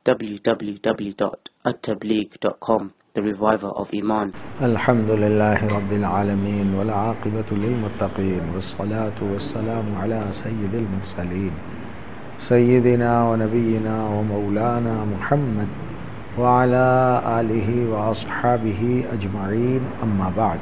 www.attableek.com, the reviver of Iman. Alhamdulillahi Rabbil Alameen, wal aqibatu lil muttaqeen, wassalatu wassalamu ala sayyidil mursaleen, sayyidina wa nabiyyina wa maulana Muhammad wa ala alihi wa ashabihi ajma'een, amma ba'd.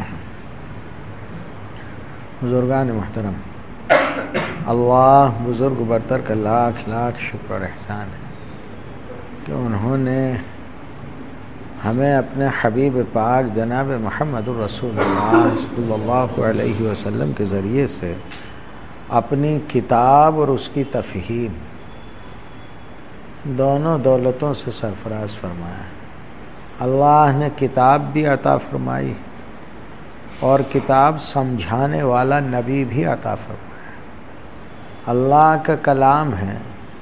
بزرگان محترم، اللہ بزرگ برتر کا لاکھ لاکھ شکر اور احسان ہے کہ انہوں نے ہمیں اپنے حبیب پاک جناب محمد الرسول اللہ صلی اللہ علیہ وسلم کے ذریعے سے اپنی کتاب اور اس کی تفہیم دونوں دولتوں سے سرفراز فرمایا. اللہ نے کتاب بھی عطا فرمائی اور کتاب سمجھانے والا نبی بھی عطا فرمایا. اللہ کا کلام ہے،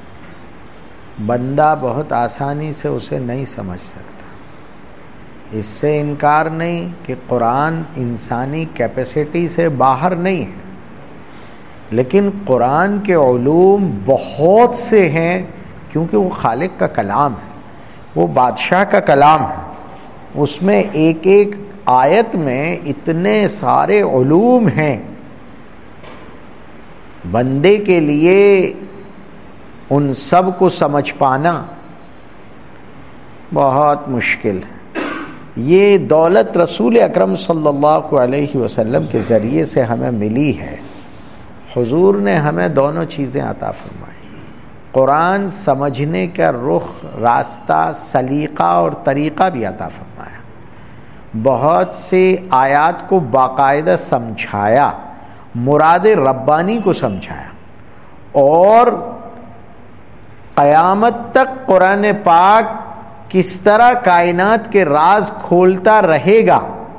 بندہ بہت آسانی سے اسے نہیں سمجھ سکتا. اس سے انکار نہیں کہ قرآن انسانی کیپیسٹی سے باہر نہیں ہے، لیکن قرآن کے علوم بہت سے ہیں کیونکہ وہ خالق کا کلام ہے، وہ بادشاہ کا کلام ہے. اس میں ایک ایک آیت میں اتنے سارے علوم ہیں، بندے کے لیے ان سب کو سمجھ پانا بہت مشکل ہے. یہ دولت رسول اکرم صلی اللہ علیہ وسلم کے ذریعے سے ہمیں ملی ہے. حضور نے ہمیں دونوں چیزیں عطا فرمائی. قرآن سمجھنے کا رخ، راستہ، سلیقہ اور طریقہ بھی عطا فرمایا. بہت سے آیات کو باقاعدہ سمجھایا، مراد ربانی کو سمجھایا، اور قیامت تک قرآن پاک کس طرح کائنات کے راز کھولتا رہے گا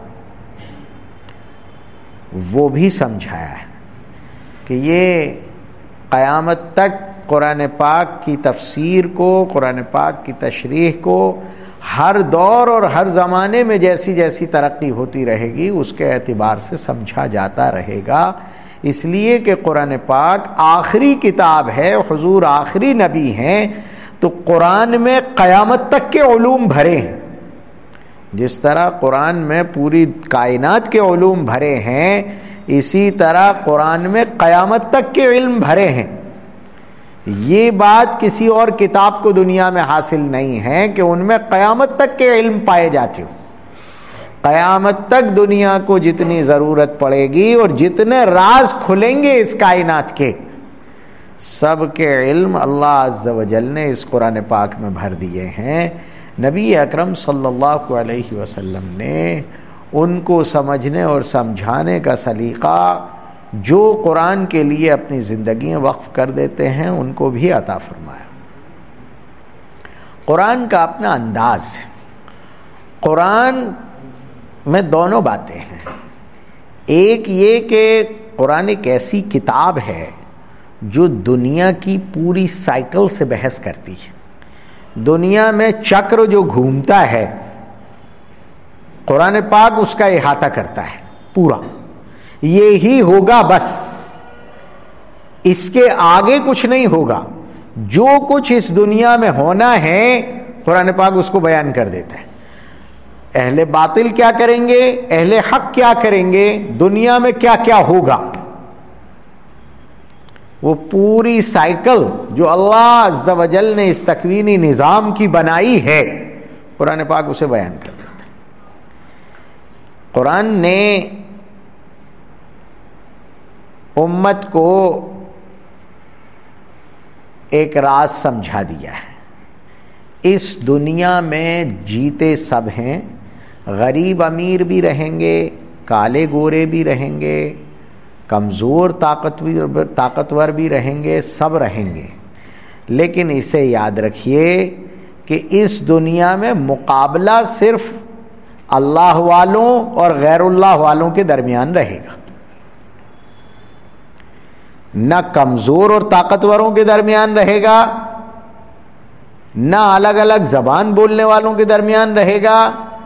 وہ بھی سمجھایا ہے کہ یہ قیامت تک قرآن پاک کی تفسیر کو، قرآن پاک کی تشریح کو ہر دور اور ہر زمانے میں جیسی جیسی ترقی ہوتی رہے گی اس کے اعتبار سے سمجھا جاتا رہے گا. اس لیے کہ قرآن پاک آخری کتاب ہے، حضور آخری نبی ہیں، تو قرآن میں قیامت تک کے علوم بھرے ہیں. جس طرح قرآن میں پوری کائنات کے علوم بھرے ہیں، اسی طرح قرآن میں قیامت تک کے علم بھرے ہیں. یہ بات کسی اور کتاب کو دنیا میں حاصل نہیں ہے کہ ان میں قیامت تک کے علم پائے جاتے ہو. قیامت تک دنیا کو جتنی ضرورت پڑے گی اور جتنے راز کھلیں گے اس کائنات کے، سب کے علم اللہ عز و جل نے اس قرآن پاک میں بھر دیے ہیں. نبی اکرم صلی اللہ علیہ وسلم نے ان کو سمجھنے اور سمجھانے کا سلیقہ جو قرآن کے لیے اپنی زندگیاں وقف کر دیتے ہیں ان کو بھی عطا فرمایا. قرآن کا اپنا انداز ہے. قرآن میں دونوں باتیں ہیں. ایک یہ کہ قرآن ایک ایسی کتاب ہے جو دنیا کی پوری سائیکل سے بحث کرتی ہے. دنیا میں چکر جو گھومتا ہے قرآن پاک اس کا احاطہ کرتا ہے پورا. یہی ہوگا، بس اس کے آگے کچھ نہیں ہوگا. جو کچھ اس دنیا میں ہونا ہے قرآن پاک اس کو بیان کر دیتا ہے. اہل باطل کیا کریں گے، اہل حق کیا کریں گے، دنیا میں کیا کیا ہوگا، وہ پوری سائیکل جو اللہ عز و جل نے اس تکوینی نظام کی بنائی ہے قرآن پاک اسے بیان کر دیتا ہے. قرآن نے امت کو ایک راز سمجھا دیا ہے. اس دنیا میں جیتے سب ہیں، غریب امیر بھی رہیں گے، کالے گورے بھی رہیں گے، کمزور طاقتور بھی رہیں گے، سب رہیں گے. لیکن اسے یاد رکھیے کہ اس دنیا میں مقابلہ صرف اللہ والوں اور غیر اللہ والوں کے درمیان رہے گا، نہ کمزور اور طاقتوروں کے درمیان رہے گا، نہ الگ الگ زبان بولنے والوں کے درمیان رہے گا،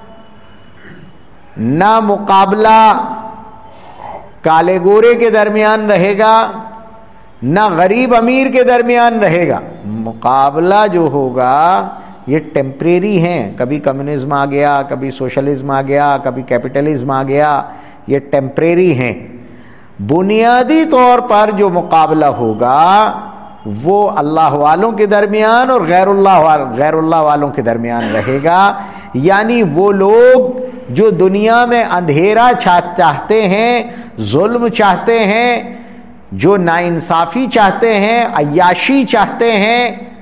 نہ مقابلہ کالے گورے کے درمیان رہے گا، نہ غریب امیر کے درمیان رہے گا. مقابلہ جو ہوگا یہ ٹیمپریری ہیں، کبھی کمیونزم آ گیا، کبھی سوشلزم آ گیا، کبھی کیپٹلزم آ گیا، یہ ٹیمپریری ہیں۔ بنیادی طور پر جو مقابلہ ہوگا وہ اللہ والوں کے درمیان اور غیر اللہ والوں کے درمیان رہے گا، یعنی وہ لوگ جو دنیا میں اندھیرا چاہتے ہیں، ظلم چاہتے ہیں، جو ناانصافی چاہتے ہیں، عیاشی چاہتے ہیں،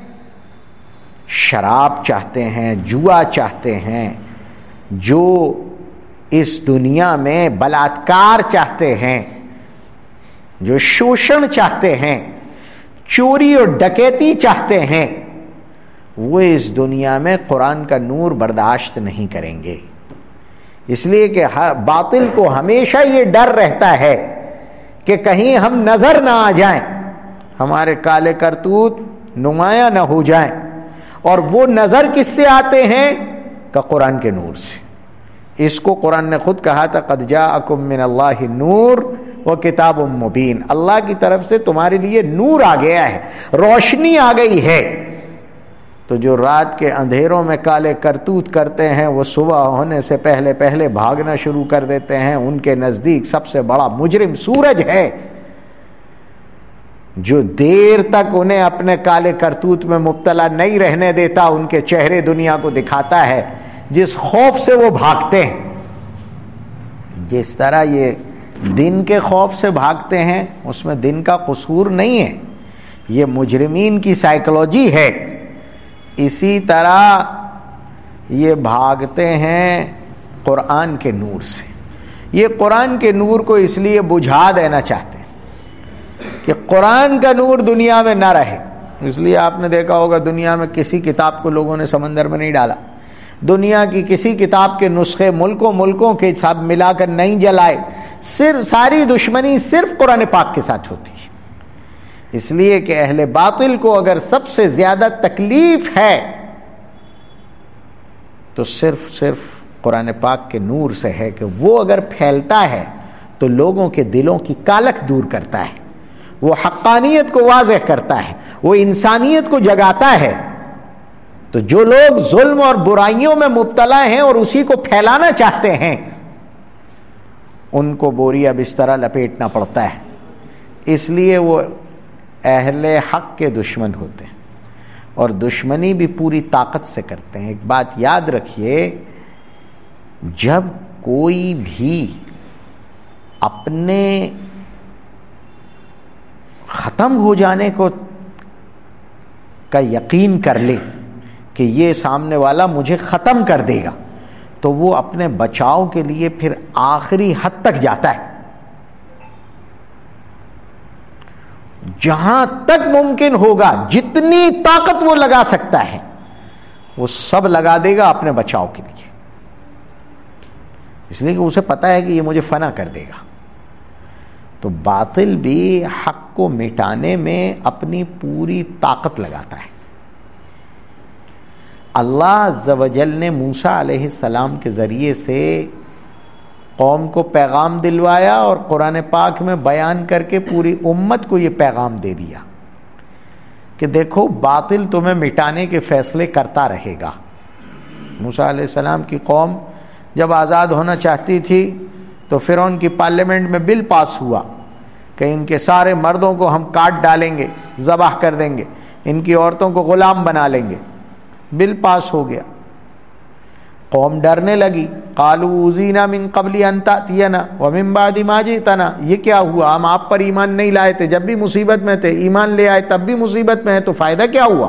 شراب چاہتے ہیں، جوا چاہتے ہیں، جو اس دنیا میں بلاತ್کار چاہتے ہیں، جو شوشن چاہتے ہیں، چوری اور ڈکیتی چاہتے ہیں، وہ اس دنیا میں قرآن کا نور برداشت نہیں کریں گے۔ اس لیے کہ باطل کو ہمیشہ یہ ڈر رہتا ہے کہ کہیں ہم نظر نہ آ جائیں، ہمارے کالے کرتوت نمایاں نہ ہو جائیں، اور وہ نظر کس سے آتے ہیں؟ کہ قرآن کے نور سے۔ اس کو قرآن نے خود کہا تھا قد جاءکم من اللہ نور وکتاب مبین، اللہ کی طرف سے تمہارے لیے نور آ گیا ہے، روشنی آ گئی ہے۔ تو جو رات کے اندھیروں میں کالے کرتوت کرتے ہیں وہ صبح ہونے سے پہلے پہلے بھاگنا شروع کر دیتے ہیں۔ ان کے نزدیک سب سے بڑا مجرم سورج ہے، جو دیر تک انہیں اپنے کالے کرتوت میں مبتلا نہیں رہنے دیتا، ان کے چہرے دنیا کو دکھاتا ہے، جس خوف سے وہ بھاگتے ہیں۔ جس طرح یہ دن کے خوف سے بھاگتے ہیں، اس میں دن کا قصور نہیں ہے، یہ مجرمین کی سائیکولوجی ہے۔ اسی طرح یہ بھاگتے ہیں قرآن کے نور سے۔ یہ قرآن کے نور کو اس لیے بجھا دینا چاہتے ہیں کہ قرآن کا نور دنیا میں نہ رہے۔ اس لیے آپ نے دیکھا ہوگا دنیا میں کسی کتاب کو لوگوں نے سمندر میں نہیں ڈالا، دنیا کی کسی کتاب کے نسخے ملکوں کے ساتھ ملا کر نہیں جلائے، صرف ساری دشمنی صرف قرآن پاک کے ساتھ ہوتی ہے۔ اس لیے کہ اہل باطل کو اگر سب سے زیادہ تکلیف ہے تو صرف قرآن پاک کے نور سے ہے، کہ وہ اگر پھیلتا ہے تو لوگوں کے دلوں کی کالک دور کرتا ہے، وہ حقانیت کو واضح کرتا ہے، وہ انسانیت کو جگاتا ہے۔ تو جو لوگ ظلم اور برائیوں میں مبتلا ہیں اور اسی کو پھیلانا چاہتے ہیں، ان کو بوریا بسترا لپیٹنا پڑتا ہے۔ اس لیے وہ اہل حق کے دشمن ہوتے ہیں، اور دشمنی بھی پوری طاقت سے کرتے ہیں۔ ایک بات یاد رکھیے، جب کوئی بھی اپنے ختم ہو جانے کا یقین کر لے کہ یہ سامنے والا مجھے ختم کر دے گا، تو وہ اپنے بچاؤ کے لیے پھر آخری حد تک جاتا ہے، جہاں تک ممکن ہوگا جتنی طاقت وہ لگا سکتا ہے وہ سب لگا دے گا اپنے بچاؤ کے لیے، اس لیے کہ اسے پتا ہے کہ یہ مجھے فنا کر دے گا۔ تو باطل بھی حق کو مٹانے میں اپنی پوری طاقت لگاتا ہے۔ اللہ عز و جل نے موسیٰ علیہ السلام کے ذریعے سے قوم کو پیغام دلوایا اور قرآن پاک میں بیان کر کے پوری امت کو یہ پیغام دے دیا کہ دیکھو باطل تمہیں مٹانے کے فیصلے کرتا رہے گا۔ موسیٰ علیہ السلام کی قوم جب آزاد ہونا چاہتی تھی تو فرعون کی پارلیمنٹ میں بل پاس ہوا کہ ان کے سارے مردوں کو ہم کاٹ ڈالیں گے، ذبح کر دیں گے، ان کی عورتوں کو غلام بنا لیں گے۔ بل پاس ہو گیا، قوم ڈرنے لگی، قالوا اوذینا من قبل ان تأتینا ومن بعد ما جئتنا، یہ کیا ہوا؟ ہم آپ پر ایمان نہیں لائے تھے جب بھی مصیبت میں تھے، ایمان لے آئے تب بھی مصیبت میں ہے، تو فائدہ کیا ہوا؟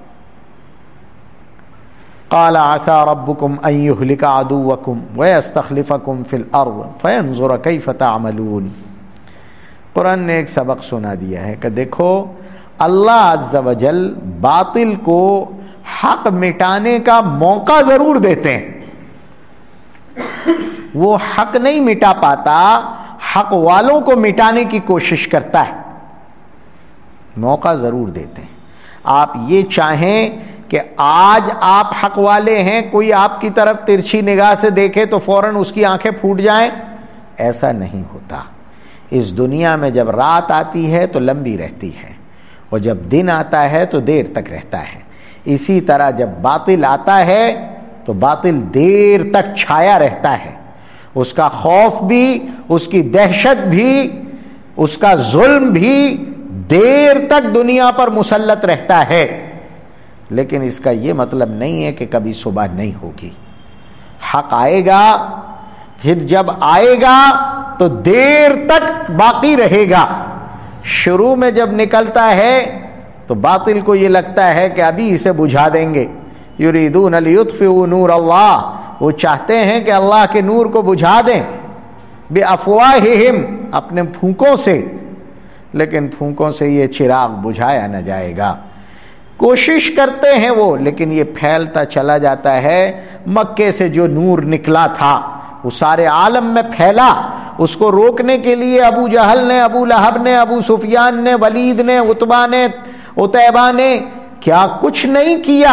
قال عسى ربكم ان يهلك عدوكم ويستخلفكم في الارض فينظر كيف تعملون۔ قرآن نے ایک سبق سنا دیا ہے کہ دیکھو اللہ عز و جل باطل کو حق مٹانے کا موقع ضرور دیتے ہیں، وہ حق نہیں مٹا پاتا، حق والوں کو مٹانے کی کوشش کرتا ہے، موقع ضرور دیتے ہیں۔ آپ یہ چاہیں کہ آج آپ حق والے ہیں، کوئی آپ کی طرف ترچھی نگاہ سے دیکھے تو فوراً اس کی آنکھیں پھوٹ جائیں، ایسا نہیں ہوتا۔ اس دنیا میں جب رات آتی ہے تو لمبی رہتی ہے، اور جب دن آتا ہے تو دیر تک رہتا ہے. اسی طرح جب باطل آتا ہے تو باطل دیر تک چھایا رہتا ہے. اس کا خوف بھی، اس کی دہشت بھی، اس کا ظلم بھی دیر تک دنیا پر مسلط رہتا ہے. لیکن اس کا یہ مطلب نہیں ہے کہ کبھی صبح نہیں ہوگی. حق آئے گا، پھر جب آئے گا تو دیر تک باقی رہے گا. شروع میں جب نکلتا ہے تو باطل کو یہ لگتا ہے کہ ابھی اسے بجھا دیں گے. یریدون لیطفئوا نور اللہ، وہ چاہتے ہیں کہ اللہ کے نور کو بجھا دیں. بافواہہم، اپنے پھونکوں سے. لیکن پھونکوں سے یہ چراغ بجھایا نہ جائے گا. کوشش کرتے ہیں وہ، لیکن یہ پھیلتا چلا جاتا ہے. مکے سے جو نور نکلا تھا وہ سارے عالم میں پھیلا. اس کو روکنے کے لیے ابو جہل نے، ابو لہب نے، ابو سفیان نے، ولید نے، عتبہ نے، عتیبہ نے کیا کچھ نہیں کیا.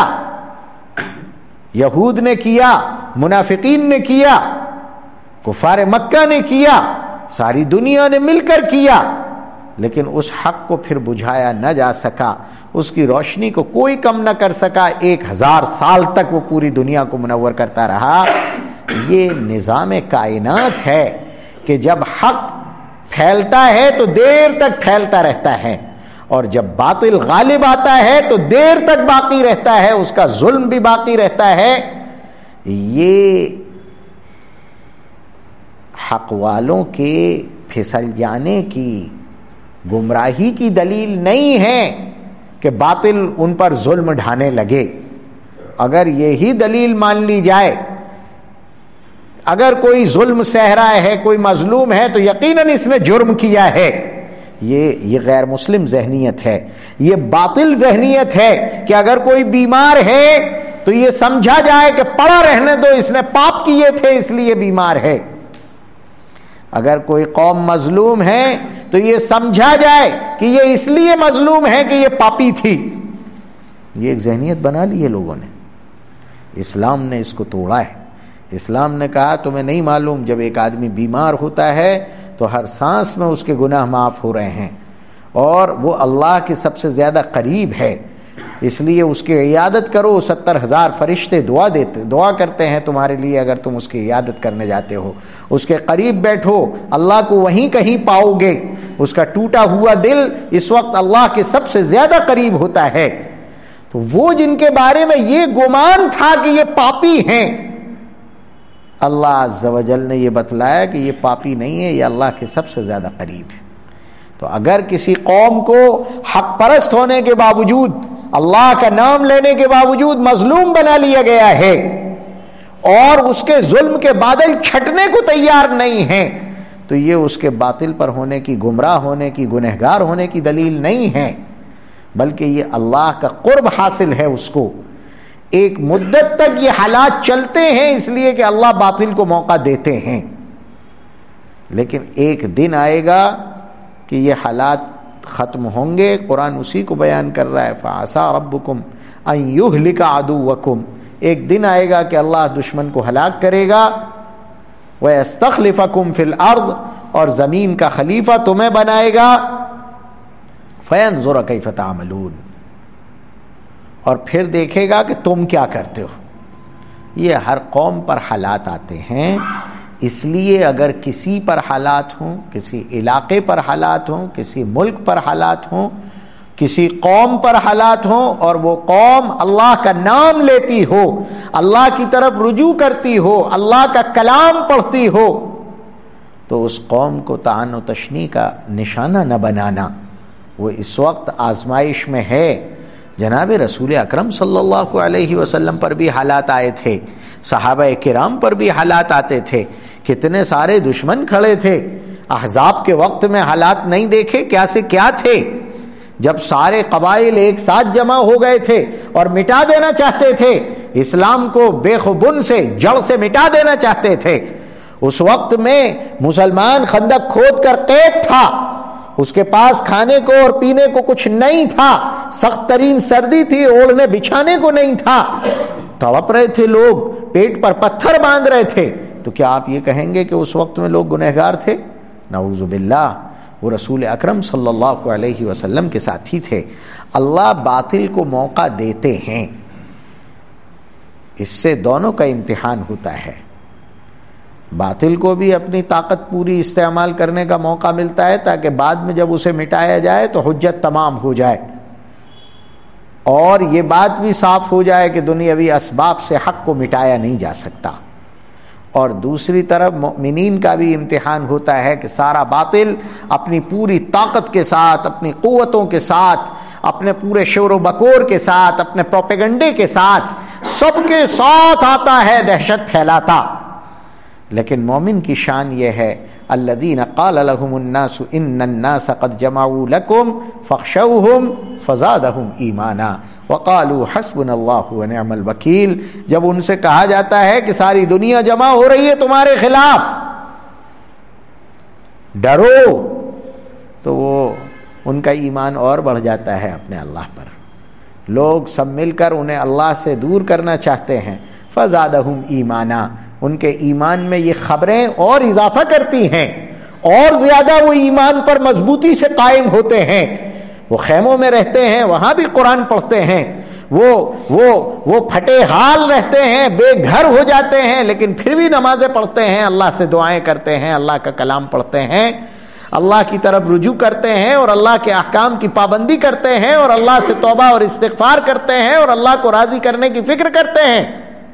یہود نے کیا، منافقین نے کیا، کفار مکہ نے کیا، ساری دنیا نے مل کر کیا. لیکن اس حق کو پھر بجھایا نہ جا سکا. اس کی روشنی کو کوئی کم نہ کر سکا. 1000 سال تک وہ پوری دنیا کو منور کرتا رہا. یہ نظام کائنات ہے کہ جب حق پھیلتا ہے تو دیر تک پھیلتا رہتا ہے، اور جب باطل غالب آتا ہے تو دیر تک باقی رہتا ہے. اس کا ظلم بھی باقی رہتا ہے. یہ حق والوں کے پھسل جانے کی، گمراہی کی دلیل نہیں ہے کہ باطل ان پر ظلم ڈھانے لگے. اگر یہی دلیل مان لی جائے، اگر کوئی ظلم سہ رہا ہے، کوئی مظلوم ہے، تو یقیناً اس نے جرم کیا ہے. یہ غیر مسلم ذہنیت ہے. یہ باطل ذہنیت ہے کہ اگر کوئی بیمار ہے تو یہ سمجھا جائے کہ پڑا رہنے دو، اس نے پاپ کیے تھے اس لیے بیمار ہے. اگر کوئی قوم مظلوم ہے تو یہ سمجھا جائے کہ یہ اس لیے مظلوم ہے کہ یہ پاپی تھی. یہ ایک ذہنیت بنا لی ہے لوگوں نے. اسلام نے اس کو توڑا ہے. اسلام نے کہا تمہیں نہیں معلوم جب ایک آدمی بیمار ہوتا ہے تو ہر سانس میں اس کے گناہ معاف ہو رہے ہیں، اور وہ اللہ کے سب سے زیادہ قریب ہے، اس لیے اس کی عیادت کرو. 70,000 فرشتے دعا کرتے ہیں تمہارے لیے اگر تم اس کی عیادت کرنے جاتے ہو. اس کے قریب بیٹھو، اللہ کو وہیں کہیں پاؤ گے. اس کا ٹوٹا ہوا دل اس وقت اللہ کے سب سے زیادہ قریب ہوتا ہے. تو وہ جن کے بارے میں یہ گمان تھا کہ یہ پاپی ہیں، اللہ عز و جل نے یہ بتلایا کہ یہ پاپی نہیں ہے، یہ اللہ کے سب سے زیادہ قریب ہے. تو اگر کسی قوم کو حق پرست ہونے کے باوجود، اللہ کا نام لینے کے باوجود مظلوم بنا لیا گیا ہے، اور اس کے ظلم کے بادل چھٹنے کو تیار نہیں ہیں، تو یہ اس کے باطل پر ہونے کی، گمراہ ہونے کی، گنہگار ہونے کی دلیل نہیں ہے، بلکہ یہ اللہ کا قرب حاصل ہے اس کو. ایک مدت تک یہ حالات چلتے ہیں اس لیے کہ اللہ باطل کو موقع دیتے ہیں، لیکن ایک دن آئے گا کہ یہ حالات ختم ہوں گے. قرآن اسی کو بیان کر رہا ہے، فَعَسَىٰ رَبُّكُمْ أَن يُهْلِكَ عَدُوَّكُمْ. ایک دن آئے گا کہ اللہ دشمن کو ہلاک کرے گا. وَيَسْتَخْلِفَكُمْ فِي الْأَرْضِ، اور زمین کا خلیفہ تمہیں بنائے گا. فَيَنْظُرَ كَيْفَ تَعْمَلُونَ، اور پھر دیکھے گا کہ تم کیا کرتے ہو. یہ ہر قوم پر حالات آتے ہیں. اس لیے اگر کسی پر حالات ہوں، کسی علاقے پر حالات ہوں، کسی ملک پر حالات ہوں، کسی قوم پر حالات ہوں، اور وہ قوم اللہ کا نام لیتی ہو، اللہ کی طرف رجوع کرتی ہو، اللہ کا کلام پڑھتی ہو، تو اس قوم کو طعن و تشنیع کا نشانہ نہ بنانا. وہ اس وقت آزمائش میں ہے. جناب رسول اکرم صلی اللہ علیہ وسلم پر بھی حالات آئے تھے، صحابہ کرام پر بھی حالات آتے تھے. کتنے سارے دشمن کھڑے تھے. احزاب کے وقت میں حالات نہیں دیکھے کیا سے کیا تھے، جب سارے قبائل ایک ساتھ جمع ہو گئے تھے اور مٹا دینا چاہتے تھے، اسلام کو بے خبن سے، جڑ سے مٹا دینا چاہتے تھے. اس وقت میں مسلمان خندق کھود کر قید تھا، اس کے پاس کھانے کو اور پینے کو کچھ نہیں تھا، سخت ترین سردی تھی، اوڑھنے بچھانے کو نہیں تھا، تڑپ رہے تھے لوگ، پیٹ پر پتھر باندھ رہے تھے. تو کیا آپ یہ کہیں گے کہ اس وقت میں لوگ گنہگار تھے؟ نعوذ باللہ. وہ رسول اکرم صلی اللہ علیہ وسلم کے ساتھی تھے. اللہ باطل کو موقع دیتے ہیں، اس سے دونوں کا امتحان ہوتا ہے. باطل کو بھی اپنی طاقت پوری استعمال کرنے کا موقع ملتا ہے تاکہ بعد میں جب اسے مٹایا جائے تو حجت تمام ہو جائے، اور یہ بات بھی صاف ہو جائے کہ دنیاوی اسباب سے حق کو مٹایا نہیں جا سکتا. اور دوسری طرف مومنین کا بھی امتحان ہوتا ہے کہ سارا باطل اپنی پوری طاقت کے ساتھ، اپنی قوتوں کے ساتھ، اپنے پورے شور و بکور کے ساتھ، اپنے پروپیگنڈے کے ساتھ، سب کے ساتھ آتا ہے دہشت پھیلاتا. لیکن مومن کی شان یہ ہے الذین قال لهم الناس ان الناس قد جمعوا لكم فاخشوهم فزادهم ایمانا وقالوا حسبنا اللہ ونعم الوکیل. جب ان سے کہا جاتا ہے کہ ساری دنیا جمع ہو رہی ہے تمہارے خلاف، ڈرو، تو وہ ان کا ایمان اور بڑھ جاتا ہے اپنے اللہ پر. لوگ سب مل کر انہیں اللہ سے دور کرنا چاہتے ہیں. فزادهم ایمانا، ان کے ایمان میں یہ خبریں اور اضافہ کرتی ہیں، اور زیادہ وہ ایمان پر مضبوطی سے قائم ہوتے ہیں. وہ خیموں میں رہتے ہیں، وہاں بھی قرآن پڑھتے ہیں، وہ پھٹے حال رہتے ہیں، بے گھر ہو جاتے ہیں، لیکن پھر بھی نمازیں پڑھتے ہیں، اللہ سے دعائیں کرتے ہیں، اللہ کا کلام پڑھتے ہیں، اللہ کی طرف رجوع کرتے ہیں، اور اللہ کے احکام کی پابندی کرتے ہیں، اور اللہ سے توبہ اور استغفار کرتے ہیں، اور اللہ کو راضی کرنے کی فکر کرتے ہیں.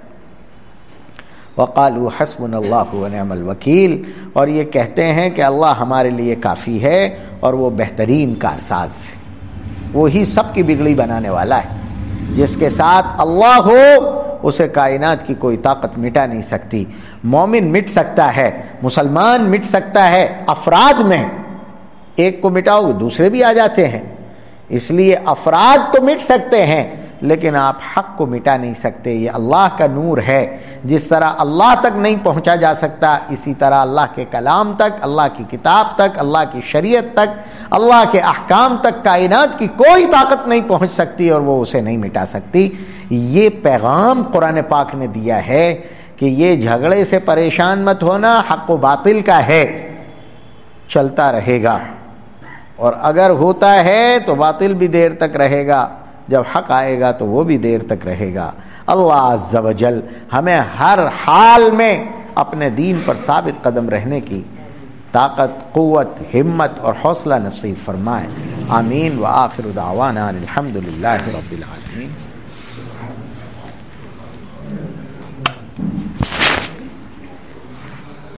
وقالوا حسبنا اللہ ونعم الوکیل، اور یہ کہتے ہیں کہ اللہ ہمارے لیے کافی ہے اور وہ بہترین کارساز، وہی سب کی بگڑی بنانے والا ہے. جس کے ساتھ اللہ ہو اسے کائنات کی کوئی طاقت مٹا نہیں سکتی. مومن مٹ سکتا ہے، مسلمان مٹ سکتا ہے، افراد میں ایک کو مٹاؤ گے دوسرے بھی آ جاتے ہیں. اس لیے افراد تو مٹ سکتے ہیں لیکن آپ حق کو مٹا نہیں سکتے. یہ اللہ کا نور ہے. جس طرح اللہ تک نہیں پہنچا جا سکتا، اسی طرح اللہ کے کلام تک، اللہ کی کتاب تک، اللہ کی شریعت تک، اللہ کے احکام تک کائنات کی کوئی طاقت نہیں پہنچ سکتی اور وہ اسے نہیں مٹا سکتی. یہ پیغام قرآن پاک نے دیا ہے کہ یہ جھگڑے سے پریشان مت ہونا، حق و باطل کا ہے، چلتا رہے گا، اور اگر ہوتا ہے تو باطل بھی دیر تک رہے گا، جب حق آئے گا تو وہ بھی دیر تک رہے گا. اللہ عز و جل ہمیں ہر حال میں اپنے دین پر ثابت قدم رہنے کی طاقت، قوت، ہمت اور حوصلہ نصیب فرمائے. آمین. وآخر دعوانا الحمد للہ رب العالمین.